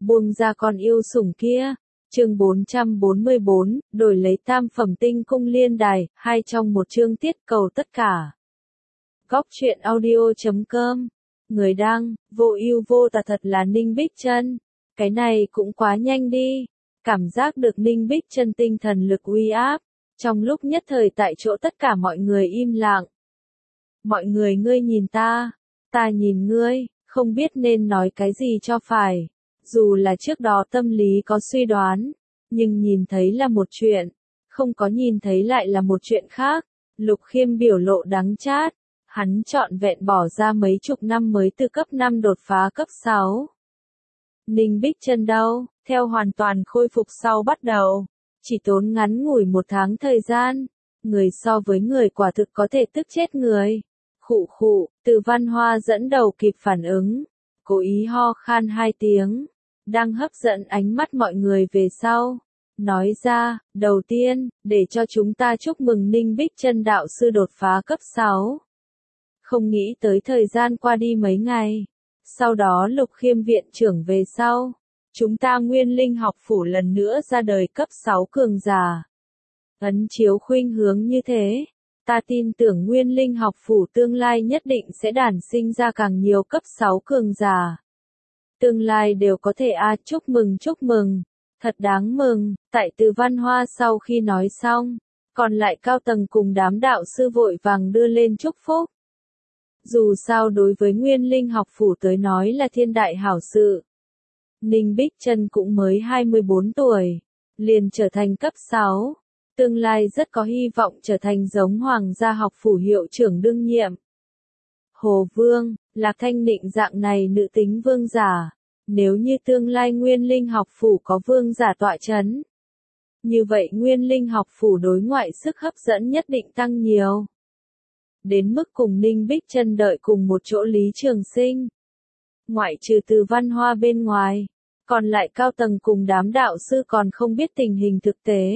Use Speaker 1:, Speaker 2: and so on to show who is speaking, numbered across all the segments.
Speaker 1: buông ra con yêu sủng kia. Chương 444, đổi lấy tam phẩm tinh cung liên đài, 2 trong một chương tiết cầu tất cả. Góc truyện audio.com. Người đăng, vô ưu vô tà, thật là Ninh Bích Trân. Cái này cũng quá nhanh đi. Cảm giác được Ninh Bích Trân tinh thần lực uy áp. Trong lúc nhất thời tại chỗ tất cả mọi người im lặng. Mọi người ngươi nhìn ta nhìn ngươi, không biết nên nói cái gì cho phải. Dù là trước đó tâm lý có suy đoán, nhưng nhìn thấy là một chuyện, không có nhìn thấy lại là một chuyện khác. Lục Khiêm biểu lộ đắng chát, hắn trọn vẹn bỏ ra mấy chục năm mới từ cấp 5 đột phá cấp 6. Ninh Bích Trân đâu, theo hoàn toàn khôi phục sau bắt đầu, chỉ tốn ngắn ngủi 1 tháng thời gian, người so với người quả thực có thể tức chết người. Khụ khụ, Từ Văn Hoa dẫn đầu kịp phản ứng, cố ý ho khan 2 tiếng, đang hấp dẫn ánh mắt mọi người về sau. Nói ra, đầu tiên, để cho chúng ta chúc mừng Ninh Bích Trân đạo sư đột phá cấp 6. Không nghĩ tới thời gian qua đi mấy ngày. Sau đó Lục Khiêm viện trưởng về sau. Chúng ta Nguyên Linh học phủ lần nữa ra đời cấp 6 cường giả. Ấn chiếu khuynh hướng như thế. Ta tin tưởng Nguyên Linh học phủ tương lai nhất định sẽ đản sinh ra càng nhiều cấp 6 cường giả. Tương lai đều có thể chúc mừng. Thật đáng mừng. Tại Từ Văn Hoa sau khi nói xong, còn lại cao tầng cùng đám đạo sư vội vàng đưa lên chúc phúc. Dù sao đối với Nguyên Linh học phủ tới nói là thiên đại hảo sự. Ninh Bích Trân cũng mới 24 tuổi, liền trở thành cấp 6. Tương lai rất có hy vọng trở thành giống Hoàng gia học phủ hiệu trưởng đương nhiệm. Hồ Vương, Lạc Thanh Nịnh dạng này nữ tính vương giả. Nếu như tương lai Nguyên Linh học phủ có vương giả tọa chấn, như vậy Nguyên Linh học phủ đối ngoại sức hấp dẫn nhất định tăng nhiều. Đến mức cùng Ninh Bích Trân đợi cùng một chỗ Lý Trường Sinh. Ngoại trừ Từ Văn Hoa bên ngoài, còn lại cao tầng cùng đám đạo sư còn không biết tình hình thực tế.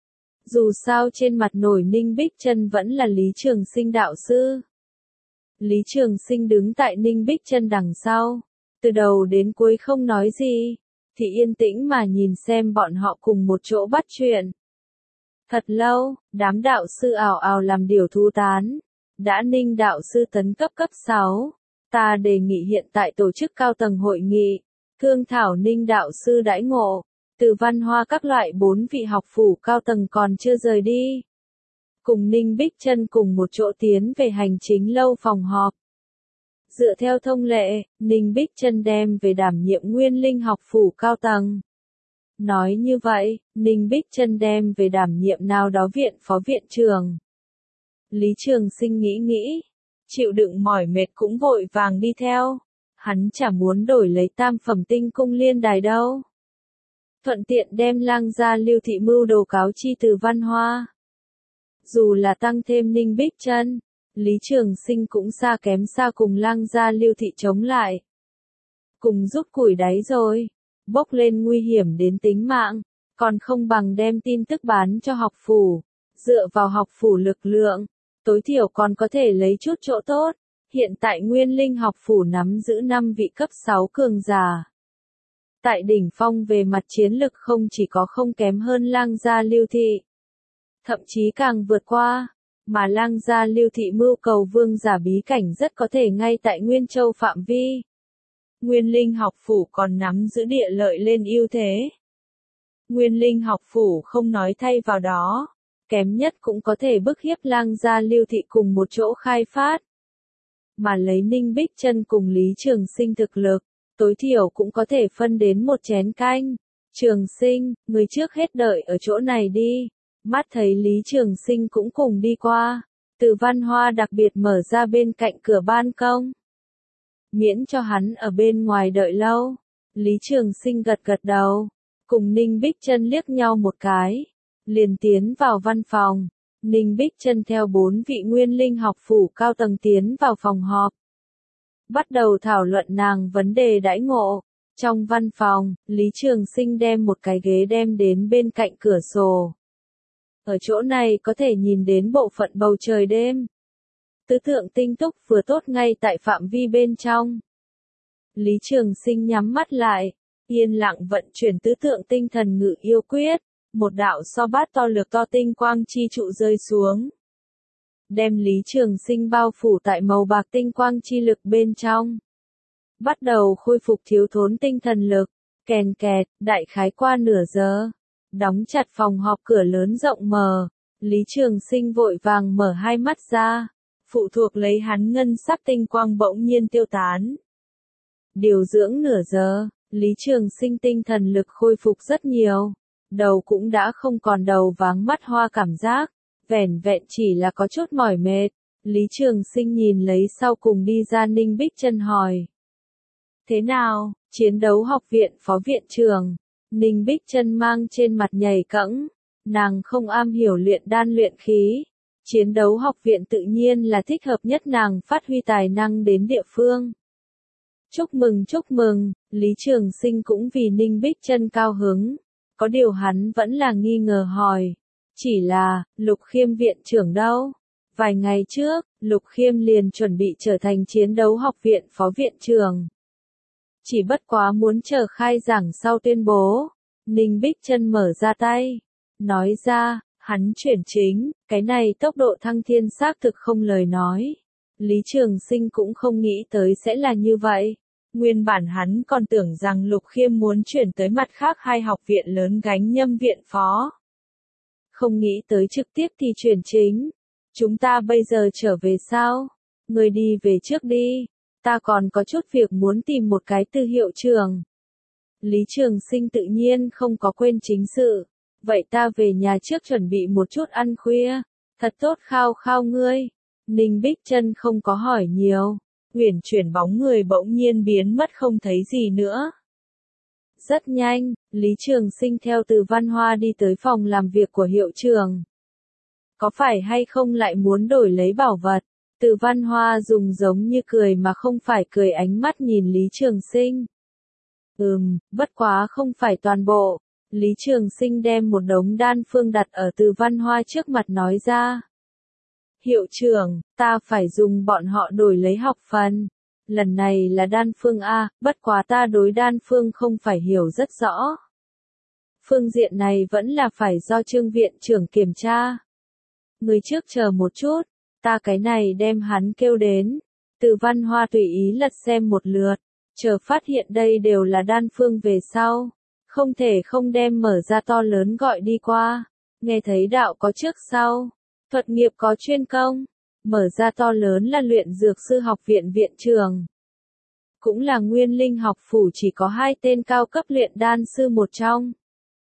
Speaker 1: Dù sao trên mặt nổi Ninh Bích Trân vẫn là Lý Trường Sinh đạo sư. Lý Trường Sinh đứng tại Ninh Bích Trân đằng sau, từ đầu đến cuối không nói gì, thì yên tĩnh mà nhìn xem bọn họ cùng một chỗ bắt chuyện. Thật lâu, đám đạo sư ào ào làm điều thu tán. Đã Ninh đạo sư tấn cấp cấp 6, ta đề nghị hiện tại tổ chức cao tầng hội nghị, thương thảo Ninh đạo sư đãi ngộ. Từ Văn Hoa các loại 4 vị học phủ cao tầng còn chưa rời đi. Cùng Ninh Bích Trân cùng một chỗ tiến về hành chính lâu phòng họp. Dựa theo thông lệ, Ninh Bích Trân đem về đảm nhiệm Nguyên Linh học phủ cao tầng. Nói như vậy, Ninh Bích Trân đem về đảm nhiệm nào đó viện phó viện trưởng. Lý Trường Sinh nghĩ, chịu đựng mỏi mệt cũng vội vàng đi theo. Hắn chả muốn đổi lấy tam phẩm tinh cung liên đài đâu. Thuận tiện đem Lang gia Lưu thị mưu đồ cáo chi Từ Văn Hoa. Dù là tăng thêm Ninh Bích Trân, Lý Trường Sinh cũng xa kém xa cùng Lang gia Lưu thị chống lại. Cùng rút củi đáy rồi, bốc lên nguy hiểm đến tính mạng, còn không bằng đem tin tức bán cho học phủ. Dựa vào học phủ lực lượng, tối thiểu còn có thể lấy chút chỗ tốt. Hiện tại Nguyên Linh học phủ nắm giữ 5 vị cấp 6 cường giả. Tại đỉnh phong về mặt chiến lực không chỉ có không kém hơn Lang gia Lưu thị, thậm chí càng vượt qua, mà Lang gia Lưu thị mưu cầu vương giả bí cảnh rất có thể ngay tại Nguyên Châu phạm vi. Nguyên Linh học phủ còn nắm giữ địa lợi lên ưu thế. Nguyên Linh học phủ không nói thay vào đó, kém nhất cũng có thể bức hiếp Lang gia Lưu thị cùng một chỗ khai phát. Mà lấy Ninh Bích Trân cùng Lý Trường Sinh thực lực, tối thiểu cũng có thể phân đến một chén canh. Trường Sinh, người trước hết đợi ở chỗ này đi. Mắt thấy Lý Trường Sinh cũng cùng đi qua, Từ Văn Hoa đặc biệt mở ra bên cạnh cửa ban công. Miễn cho hắn ở bên ngoài đợi lâu. Lý Trường Sinh gật gật đầu, cùng Ninh Bích Trân liếc nhau một cái, liền tiến vào văn phòng. Ninh Bích Trân theo 4 vị Nguyên Linh học phủ cao tầng tiến vào phòng họp. Bắt đầu thảo luận nàng vấn đề đãi ngộ. Trong văn phòng, Lý Trường Sinh đem một cái ghế đem đến bên cạnh cửa sổ. Ở chỗ này có thể nhìn đến bộ phận bầu trời đêm. Tứ tượng tinh túc vừa tốt ngay tại phạm vi bên trong. Lý Trường Sinh nhắm mắt lại, yên lặng vận chuyển tứ tượng tinh thần ngự yêu quyết, một đạo so bát to lực to tinh quang chi trụ rơi xuống. Đem Lý Trường Sinh bao phủ tại màu bạc tinh quang chi lực bên trong. Bắt đầu khôi phục thiếu thốn tinh thần lực, kèn kẹt, đại khái qua nửa giờ. Đóng chặt phòng họp cửa lớn rộng mở, Lý Trường Sinh vội vàng mở hai mắt ra, phụ thuộc lấy hắn ngân sắc tinh quang bỗng nhiên tiêu tán. Điều dưỡng nửa giờ, Lý Trường Sinh tinh thần lực khôi phục rất nhiều, đầu cũng đã không còn đầu váng mắt hoa cảm giác, vẻn vẹn chỉ là có chút mỏi mệt. Lý Trường Sinh nhìn lấy sau cùng đi ra Ninh Bích Chân hỏi. Thế nào, chiến đấu học viện phó viện trưởng? Ninh Bích Chân mang trên mặt nhảy cẫng, nàng không am hiểu luyện đan luyện khí. Chiến đấu học viện tự nhiên là thích hợp nhất nàng phát huy tài năng đến địa phương. Chúc mừng, Lý Trường Sinh cũng vì Ninh Bích Chân cao hứng. Có điều hắn vẫn là nghi ngờ hỏi. Chỉ là, Lục Khiêm viện trưởng đâu? Vài ngày trước, Lục Khiêm liền chuẩn bị trở thành chiến đấu học viện phó viện trưởng. Chỉ bất quá muốn chờ khai giảng sau tuyên bố. Ninh Bích Chân mở ra tay. Nói ra, hắn chuyển chính, cái này tốc độ thăng thiên xác thực không lời nói. Lý Trường Sinh cũng không nghĩ tới sẽ là như vậy. Nguyên bản hắn còn tưởng rằng Lục Khiêm muốn chuyển tới mặt khác hai học viện lớn gánh nhâm viện phó. Không nghĩ tới trực tiếp thì chuyển chính. Chúng ta bây giờ trở về sao? Người đi về trước đi. Ta còn có chút việc muốn tìm một cái tư hiệu trường. Lý Trường Sinh tự nhiên không có quên chính sự. Vậy ta về nhà trước chuẩn bị một chút ăn khuya. Thật tốt khao khao ngươi. Ninh Bích Chân không có hỏi nhiều. Uyển chuyển bóng người bỗng nhiên biến mất không thấy gì nữa. Rất nhanh, Lý Trường Sinh theo Từ Văn Hoa đi tới phòng làm việc của hiệu trưởng. Có phải hay không lại muốn đổi lấy bảo vật? Từ Văn Hoa dùng giống như cười mà không phải cười ánh mắt nhìn Lý Trường Sinh. Bất quá không phải toàn bộ. Lý Trường Sinh đem một đống đan phương đặt ở Từ Văn Hoa trước mặt nói ra. Hiệu trưởng, ta phải dùng bọn họ đổi lấy học phần. Lần này là đan phương A, bất quá ta đối đan phương không phải hiểu rất rõ. Phương diện này vẫn là phải do Trương viện trưởng kiểm tra. Người trước chờ một chút, ta cái này đem hắn kêu đến. Từ Văn Hoa tùy ý lật xem một lượt, chờ phát hiện đây đều là đan phương về sau. Không thể không đem mở ra to lớn gọi đi qua. Nghe thấy đạo có trước sau. Thuật nghiệp có chuyên công, mở ra to lớn là luyện dược sư học viện viện trưởng. Cũng là Nguyên Linh học phủ chỉ có 2 tên cao cấp luyện đan sư một trong.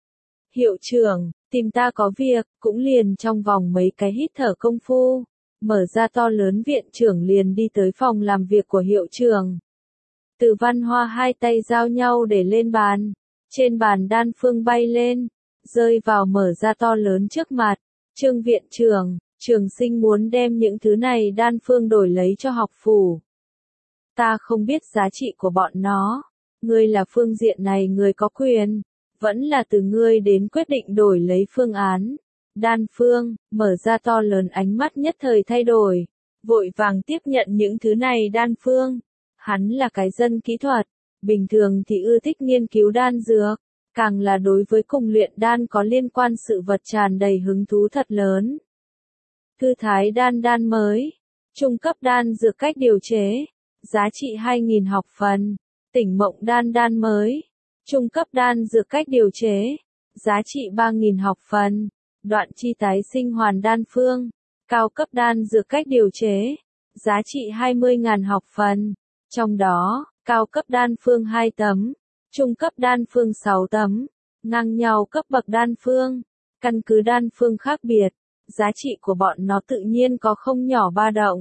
Speaker 1: Hiệu trưởng, tìm ta có việc, cũng liền trong vòng mấy cái hít thở công phu. Mở ra to lớn viện trưởng liền đi tới phòng làm việc của hiệu trưởng. Từ Văn Hoa 2 tay giao nhau để lên bàn. Trên bàn đan phương bay lên, rơi vào mở ra to lớn trước mặt. Trương viện trưởng, Trường Sinh muốn đem những thứ này đan phương đổi lấy cho học phủ. Ta không biết giá trị của bọn nó. Ngươi là phương diện này người có quyền. Vẫn là từ ngươi đến quyết định đổi lấy phương án. Đan phương, mở ra to lớn ánh mắt nhất thời thay đổi. Vội vàng tiếp nhận những thứ này đan phương. Hắn là cái dân kỹ thuật. Bình thường thì ưa thích nghiên cứu đan dược. Càng là đối với cùng luyện đan có liên quan sự vật tràn đầy hứng thú thật lớn. Thư thái đan mới. Trung cấp đan dược cách điều chế. Giá trị 2.000 học phần. Tỉnh mộng đan mới. Trung cấp đan dược cách điều chế. Giá trị 3.000 học phần. Đoạn chi tái sinh hoàn đan phương. Cao cấp đan dược cách điều chế. Giá trị 20.000 học phần. Trong đó, cao cấp đan phương 2 tấm. Trung cấp đan phương 6 tấm. Ngang nhau cấp bậc đan phương. Căn cứ đan phương khác biệt. Giá trị của bọn nó tự nhiên có không nhỏ ba động.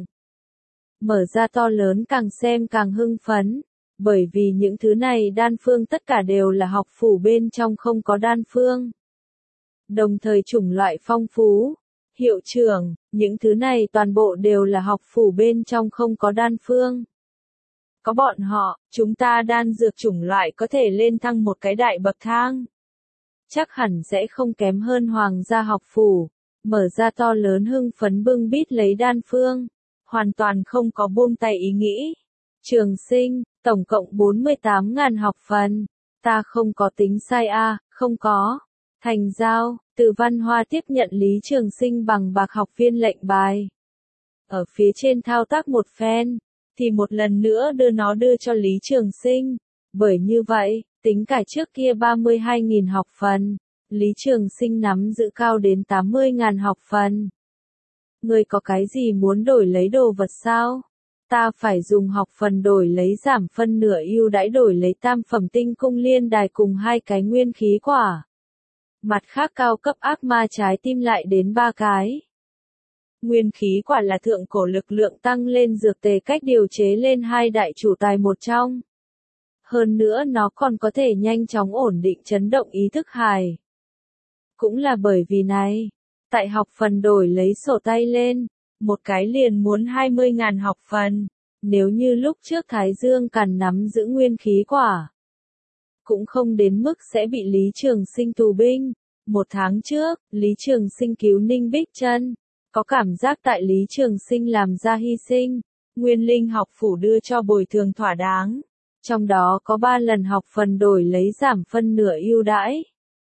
Speaker 1: Mở ra to lớn càng xem càng hưng phấn. Bởi vì những thứ này đan phương tất cả đều là học phủ bên trong không có đan phương. Đồng thời chủng loại phong phú. Hiệu trưởng, những thứ này toàn bộ đều là học phủ bên trong không có đan phương. Có bọn họ, chúng ta đan dược chủng loại có thể lên thăng một cái đại bậc thang. Chắc hẳn sẽ không kém hơn hoàng gia học phủ. Mở ra to lớn hưng phấn bưng bít lấy đan phương. Hoàn toàn không có buông tay ý nghĩ. Trường Sinh, tổng cộng 48.000 học phần. Ta không có tính sai a, không có. Thành giao, Từ Văn Hoa tiếp nhận Lý Trường Sinh bằng bạc học viên lệnh bài. Ở phía trên thao tác một phen, thì một lần nữa đưa cho Lý Trường Sinh. Bởi như vậy, tính cả trước kia 32.000 học phần, Lý Trường Sinh nắm giữ cao đến 80.000 học phần. Ngươi có cái gì muốn đổi lấy đồ vật sao? Ta phải dùng học phần đổi lấy giảm phân nửa ưu đãi đổi lấy tam phẩm tinh cung liên đài cùng 2 cái nguyên khí quả. Mặt khác cao cấp ác ma trái tim lại đến 3 cái. Nguyên khí quả là thượng cổ lực lượng tăng lên dược tề cách điều chế lên 2 đại chủ tài một trong. Hơn nữa nó còn có thể nhanh chóng ổn định chấn động ý thức hài. Cũng là bởi vì này, tại học phần đổi lấy sổ tay lên, một cái liền muốn 20.000 học phần, nếu như lúc trước Thái Dương Càn nắm giữ nguyên khí quả. Cũng không đến mức sẽ bị Lý Trường Sinh tù binh. 1 tháng trước, Lý Trường Sinh cứu Ninh Bích Trân, có cảm giác tại Lý Trường Sinh làm ra hy sinh, Nguyên Linh học phủ đưa cho bồi thường thỏa đáng. Trong đó có 3 lần học phần đổi lấy giảm phân nửa ưu đãi.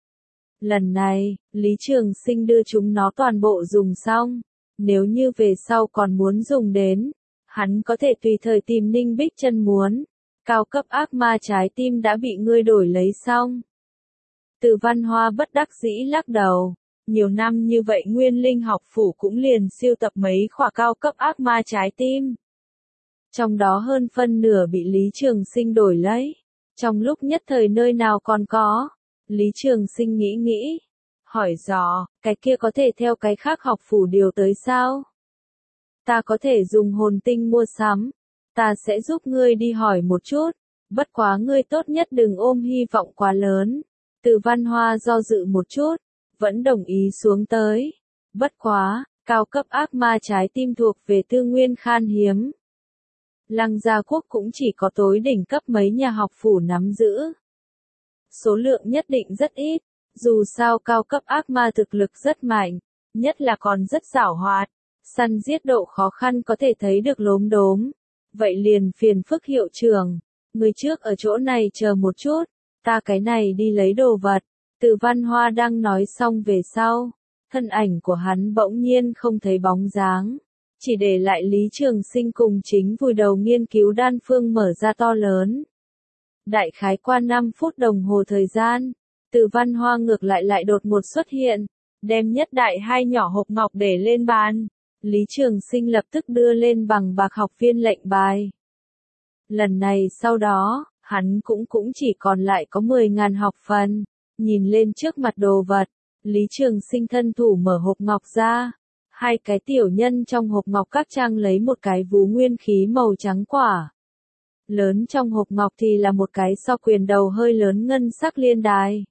Speaker 1: Lần này, Lý Trường Sinh đưa chúng nó toàn bộ dùng xong. Nếu như về sau còn muốn dùng đến, hắn có thể tùy thời tìm Ninh Bích Trân muốn. Cao cấp ác ma trái tim đã bị ngươi đổi lấy xong. Từ Văn Hoa bất đắc dĩ lắc đầu. Nhiều năm như vậy Nguyên Linh học phủ cũng liền siêu tập mấy khỏa cao cấp ác ma trái tim. Trong đó hơn phân nửa bị Lý Trường Sinh đổi lấy. Trong lúc nhất thời nơi nào còn có. Lý Trường Sinh nghĩ. Hỏi dò, cái kia có thể theo cái khác học phủ điều tới sao? Ta có thể dùng hồn tinh mua sắm. Ta sẽ giúp ngươi đi hỏi một chút. Bất quá ngươi tốt nhất đừng ôm hy vọng quá lớn. Từ Văn Hoa do dự một chút. Vẫn đồng ý xuống tới. Bất quá, cao cấp ác ma trái tim thuộc về tư nguyên khan hiếm. Lăng Gia Quốc cũng chỉ có tối đỉnh cấp mấy nhà học phủ nắm giữ. Số lượng nhất định rất ít, dù sao cao cấp ác ma thực lực rất mạnh, nhất là còn rất giảo hoạt, săn giết độ khó khăn có thể thấy được lốm đốm. Vậy liền phiền phức hiệu trưởng, người trước ở chỗ này chờ một chút, ta cái này đi lấy đồ vật. Từ Văn Hoa đang nói xong về sau, thân ảnh của hắn bỗng nhiên không thấy bóng dáng. Chỉ để lại Lý Trường Sinh cùng chính vùi đầu nghiên cứu đan phương mở ra to lớn. Đại khái qua 5 phút đồng hồ thời gian, Từ Văn Hoa ngược lại đột ngột xuất hiện, đem nhất đại 2 nhỏ hộp ngọc để lên bàn. Lý Trường Sinh lập tức đưa lên bằng bạc học viên lệnh bài. Lần này sau đó, hắn cũng chỉ còn lại có 10.000 học phần. Nhìn lên trước mặt đồ vật, Lý Trường Sinh thân thủ mở hộp ngọc ra. 2 cái tiểu nhân trong hộp ngọc các trang lấy một cái vú nguyên khí màu trắng quả. Lớn trong hộp ngọc thì là một cái so quyền đầu hơi lớn ngân sắc liên đài.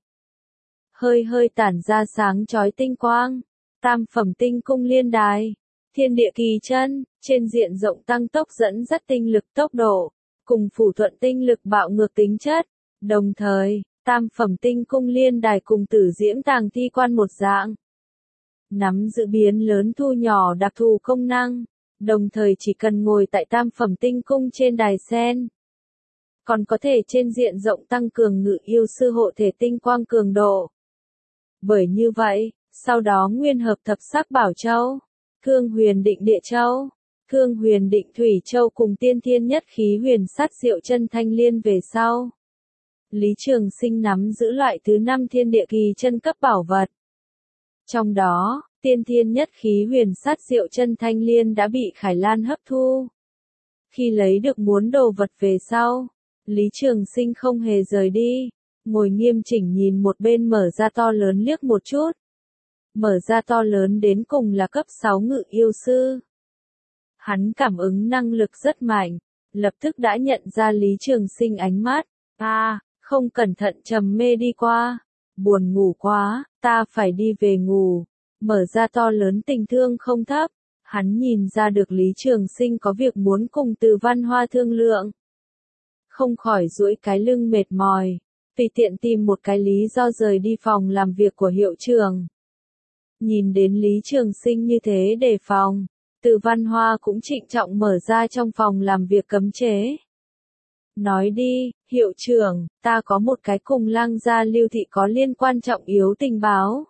Speaker 1: Hơi tản ra sáng chói tinh quang. Tam phẩm tinh cung liên đài. Thiên địa kỳ chân, trên diện rộng tăng tốc dẫn dắt tinh lực tốc độ, cùng phủ thuận tinh lực bạo ngược tính chất. Đồng thời, tam phẩm tinh cung liên đài cùng tử diễm tàng thi quan một dạng. Nắm giữ biến lớn thu nhỏ đặc thù công năng, đồng thời chỉ cần ngồi tại tam phẩm tinh cung trên đài sen. Còn có thể trên diện rộng tăng cường ngự yêu sư hộ thể tinh quang cường độ. Bởi như vậy, sau đó nguyên hợp thập sắc bảo châu, Thương Huyền Định Địa Châu, Thương Huyền Định Thủy Châu cùng tiên thiên nhất khí huyền sát diệu chân thanh liên về sau. Lý Trường Sinh nắm giữ loại thứ 5 thiên địa kỳ chân cấp bảo vật. Trong đó, tiên thiên nhất khí huyền sát diệu chân thanh liên đã bị Khải Lan hấp thu. Khi lấy được muốn đồ vật về sau, Lý Trường Sinh không hề rời đi, ngồi nghiêm chỉnh nhìn một bên mở ra to lớn liếc một chút. Mở ra to lớn đến cùng là cấp 6 ngự yêu sư. Hắn cảm ứng năng lực rất mạnh, lập tức đã nhận ra Lý Trường Sinh ánh mắt. Không cẩn thận trầm mê đi qua. Buồn ngủ quá, ta phải đi về ngủ. Mở ra to lớn tình thương không thấp. Hắn nhìn ra được Lý Trường Sinh có việc muốn cùng Từ Văn Hoa thương lượng. Không khỏi duỗi cái lưng mệt mỏi, tùy tiện tìm một cái lý do rời đi phòng làm việc của hiệu trưởng. Nhìn đến Lý Trường Sinh như thế đề phòng, Từ Văn Hoa cũng trịnh trọng mở ra trong phòng làm việc cấm chế. Nói đi, hiệu trưởng, ta có một cái cùng Lăng Gia Lưu Thị có liên quan trọng yếu tình báo.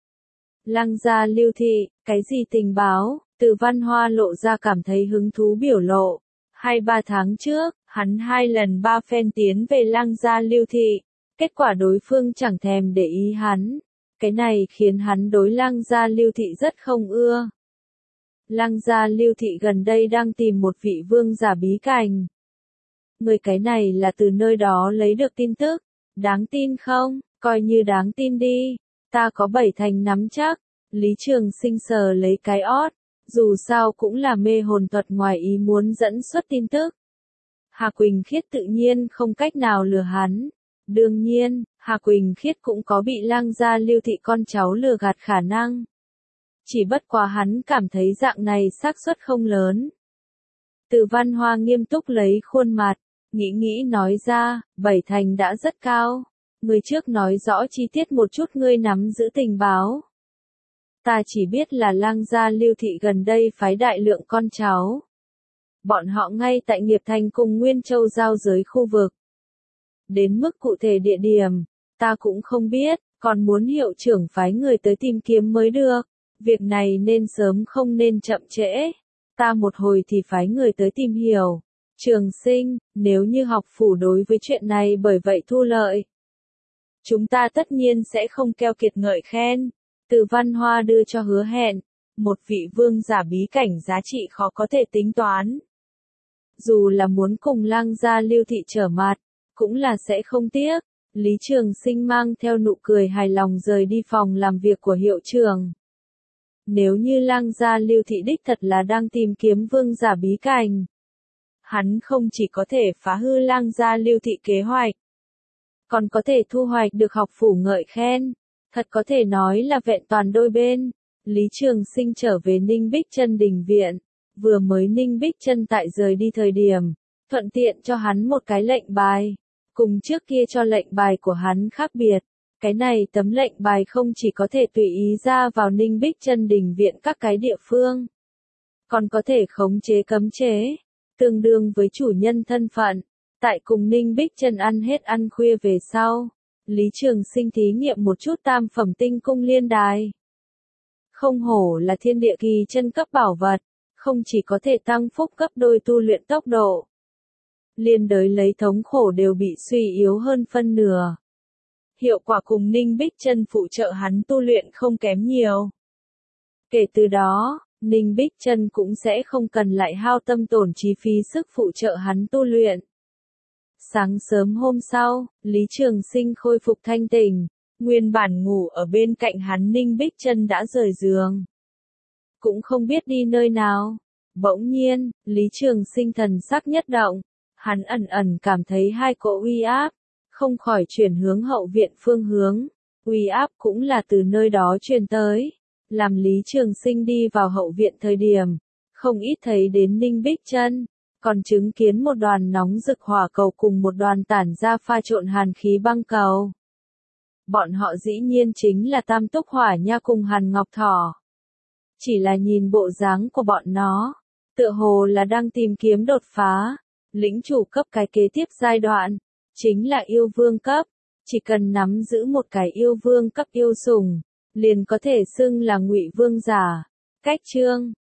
Speaker 1: Lăng Gia Lưu Thị, cái gì tình báo? Từ Văn Hoa lộ ra cảm thấy hứng thú biểu lộ. 2-3 tháng trước, hắn 2 lần 3 phen tiến về Lăng Gia Lưu Thị. Kết quả đối phương chẳng thèm để ý hắn. Cái này khiến hắn đối Lăng Gia Lưu Thị rất không ưa. Lăng Gia Lưu Thị gần đây đang tìm một vị vương giả bí cảnh. Người cái này là từ nơi đó lấy được tin tức. Đáng tin không? Coi như đáng tin đi. Ta có 7 thành nắm chắc. Lý Trường Sinh sờ lấy cái ót. Dù sao cũng là mê hồn thuật ngoài ý muốn dẫn xuất tin tức. Hà Quỳnh Khiết tự nhiên không cách nào lừa hắn. Đương nhiên, Hà Quỳnh Khiết cũng có bị Lăng Gia Lưu Thị con cháu lừa gạt khả năng. Chỉ bất quá hắn cảm thấy dạng này xác suất không lớn. Từ Văn Hoa nghiêm túc lấy khuôn mặt, nghĩ nói ra, 7 thành đã rất cao. Người trước nói rõ chi tiết một chút ngươi nắm giữ tình báo. Ta chỉ biết là Lăng Gia Lưu Thị gần đây phái đại lượng con cháu. Bọn họ ngay tại Nghiệp Thành cùng Nguyên Châu giao giới khu vực. Đến mức cụ thể địa điểm, ta cũng không biết, còn muốn hiệu trưởng phái người tới tìm kiếm mới được. Việc này nên sớm không nên chậm trễ. Ta một hồi thì phái người tới tìm hiểu. Trường Sinh, nếu như học phủ đối với chuyện này bởi vậy thu lợi, chúng ta tất nhiên sẽ không keo kiệt ngợi khen. Từ Văn Hoa đưa cho hứa hẹn. Một vị vương giả bí cảnh giá trị khó có thể tính toán. Dù là muốn cùng Lăng Gia Lưu Thị trở mặt, cũng là sẽ không tiếc. Lý Trường Sinh mang theo nụ cười hài lòng rời đi phòng làm việc của hiệu trưởng. Nếu như Lăng Gia Lưu Thị đích thật là đang tìm kiếm vương giả bí cảnh, hắn không chỉ có thể phá hư Lăng Gia Lưu Thị kế hoạch, còn có thể thu hoạch được học phủ ngợi khen. Thật có thể nói là vẹn toàn đôi bên. Lý Trường Sinh trở về Ninh Bích Chân đình viện. Vừa mới Ninh Bích Chân tại rời đi thời điểm, thuận tiện cho hắn một cái lệnh bài. Cùng trước kia cho lệnh bài của hắn khác biệt. Cái này tấm lệnh bài không chỉ có thể tùy ý ra vào Ninh Bích Chân đình viện các cái địa phương, còn có thể khống chế cấm chế, tương đương với chủ nhân thân phận. Tại cùng Ninh Bích Chân ăn hết ăn khuya về sau, Lý Trường Sinh thí nghiệm một chút tam phẩm tinh cung liên đài. Không hổ là thiên địa kỳ chân cấp bảo vật, không chỉ có thể tăng phúc gấp đôi tu luyện tốc độ, liên đới lấy thống khổ đều bị suy yếu hơn phân nửa. Hiệu quả cùng Ninh Bích Chân phụ trợ hắn tu luyện không kém nhiều. Kể từ đó, Ninh Bích Chân cũng sẽ không cần lại hao tâm tổn trí phí sức phụ trợ hắn tu luyện. Sáng sớm hôm sau, Lý Trường Sinh khôi phục thanh tỉnh, nguyên bản ngủ ở bên cạnh hắn Ninh Bích Chân đã rời giường. Cũng không biết đi nơi nào. Bỗng nhiên, Lý Trường Sinh thần sắc nhất động, hắn ẩn cảm thấy hai cỗ uy áp, không khỏi chuyển hướng hậu viện phương hướng. Uy áp cũng là từ nơi đó truyền tới. Làm Lý Trường Sinh đi vào hậu viện thời điểm, không ít thấy đến Ninh Bích Chân, còn chứng kiến một đoàn nóng rực hỏa cầu cùng một đoàn tản ra pha trộn hàn khí băng cầu. Bọn họ dĩ nhiên chính là Tam Túc Hỏa Nha cùng Hàn Ngọc Thỏ. Chỉ là nhìn bộ dáng của bọn nó, tựa hồ là đang tìm kiếm đột phá, lĩnh chủ cấp cái kế tiếp giai đoạn, chính là yêu vương cấp. Chỉ cần nắm giữ một cái yêu vương cấp yêu sủng, liền có thể xưng là Ngụy Vương giả. Cách chương